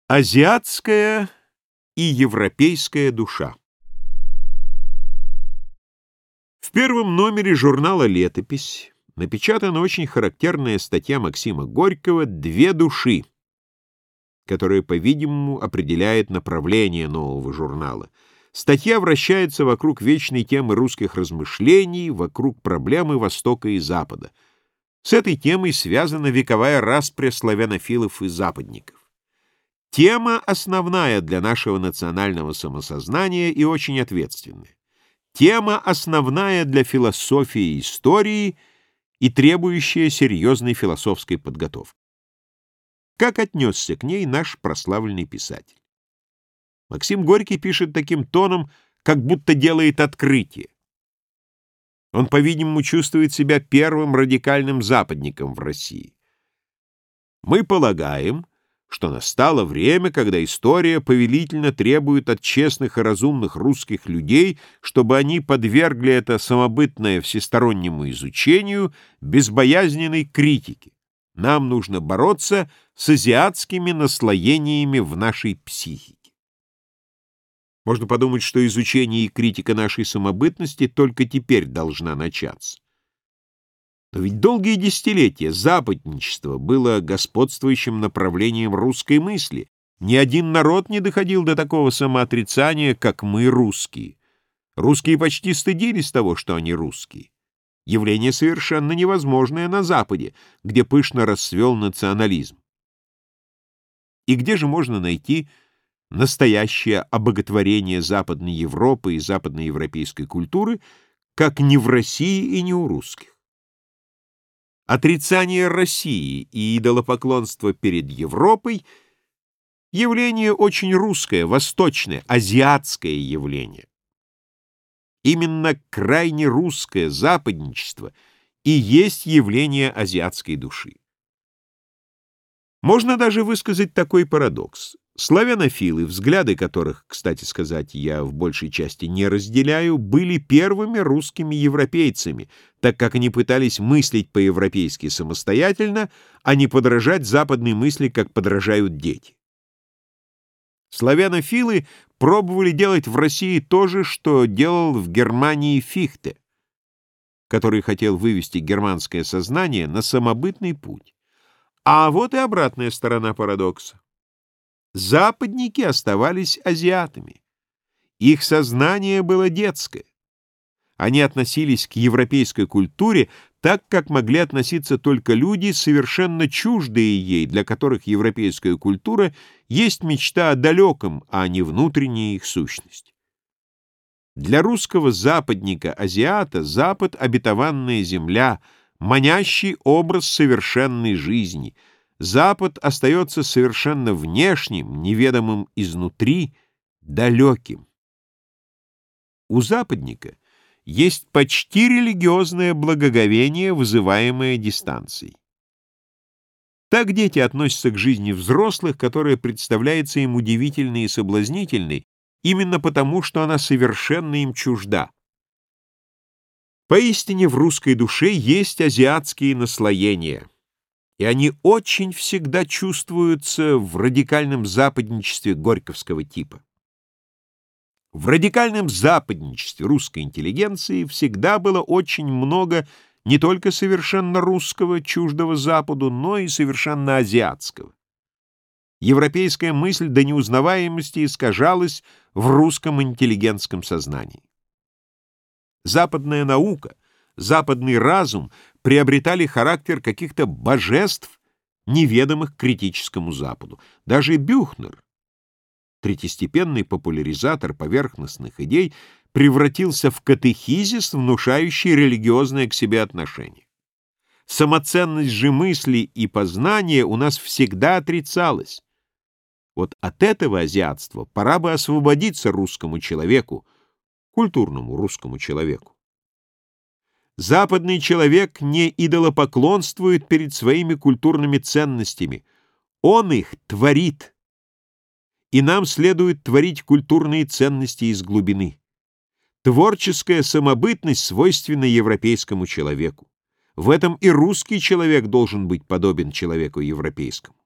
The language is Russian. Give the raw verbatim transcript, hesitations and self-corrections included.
Азиатская и европейская душа. В первом номере журнала «Летопись» напечатана очень характерная статья Максима Горького «Две души», которая, по-видимому, определяет направление нового журнала. Статья вращается вокруг вечной темы русских размышлений, вокруг проблемы Востока и Запада. С этой темой связана вековая распря славянофилов и западников. Тема основная для нашего национального самосознания и очень ответственная. Тема основная для философии и истории и требующая серьезной философской подготовки. Как отнесся к ней наш прославленный писатель? Максим Горький пишет таким тоном, как будто делает открытие. Он, по-видимому, чувствует себя первым радикальным западником в России. Мы полагаем, что настало время, когда история повелительно требует от честных и разумных русских людей, чтобы они подвергли это самобытное всестороннему изучению, безбоязненной критике. Нам нужно бороться с азиатскими наслоениями в нашей психике. Можно подумать, что изучение и критика нашей самобытности только теперь должна начаться. Но ведь долгие десятилетия западничество было господствующим направлением русской мысли. Ни один народ не доходил до такого самоотрицания, как мы, русские. Русские почти стыдились того, что они русские. Явление совершенно невозможное на Западе, где пышно расцвел национализм. И где же можно найти настоящее обоготворение Западной Европы и западноевропейской культуры, как не в России и не у русских? Отрицание России и идолопоклонство перед Европой — явление очень русское, восточное, азиатское явление. Именно крайне русское западничество и есть явление азиатской души. Можно даже высказать такой парадокс. Славянофилы, взгляды которых, кстати сказать, я в большей части не разделяю, были первыми русскими европейцами, так как они пытались мыслить по-европейски самостоятельно, а не подражать западной мысли, как подражают дети. Славянофилы пробовали делать в России то же, что делал в Германии Фихте, который хотел вывести германское сознание на самобытный путь. А вот и обратная сторона парадокса. Западники оставались азиатами. Их сознание было детское. Они относились к европейской культуре так, как могли относиться только люди, совершенно чуждые ей, для которых европейская культура есть мечта о далеком, а не внутренняя их сущность. Для русского западника-азиата Запад — обетованная земля, манящий образ совершенной жизни. Запад остается совершенно внешним, неведомым изнутри, далеким. У западника есть почти религиозное благоговение, вызываемое дистанцией. Так дети относятся к жизни взрослых, которая представляется им удивительной и соблазнительной, именно потому, что она совершенно им чужда. Поистине в русской душе есть азиатские наслоения, и они очень всегда чувствуются в радикальном западничестве горьковского типа. В радикальном западничестве русской интеллигенции всегда было очень много не только совершенно русского, чуждого Западу, но и совершенно азиатского. Европейская мысль до неузнаваемости искажалась в русском интеллигентском сознании. Западная наука, западный разум приобретали характер каких-то божеств, неведомых критическому Западу. Даже Бюхнер, третьестепенный популяризатор поверхностных идей, превратился в катехизис, внушающий религиозное к себе отношение. Самоценность же мысли и познания у нас всегда отрицалась. Вот от этого азиатства пора бы освободиться русскому человеку, культурному русскому человеку. Западный человек не идолопоклонствует перед своими культурными ценностями, он их творит. И нам следует творить культурные ценности из глубины. Творческая самобытность свойственна европейскому человеку. В этом и русский человек должен быть подобен человеку европейскому.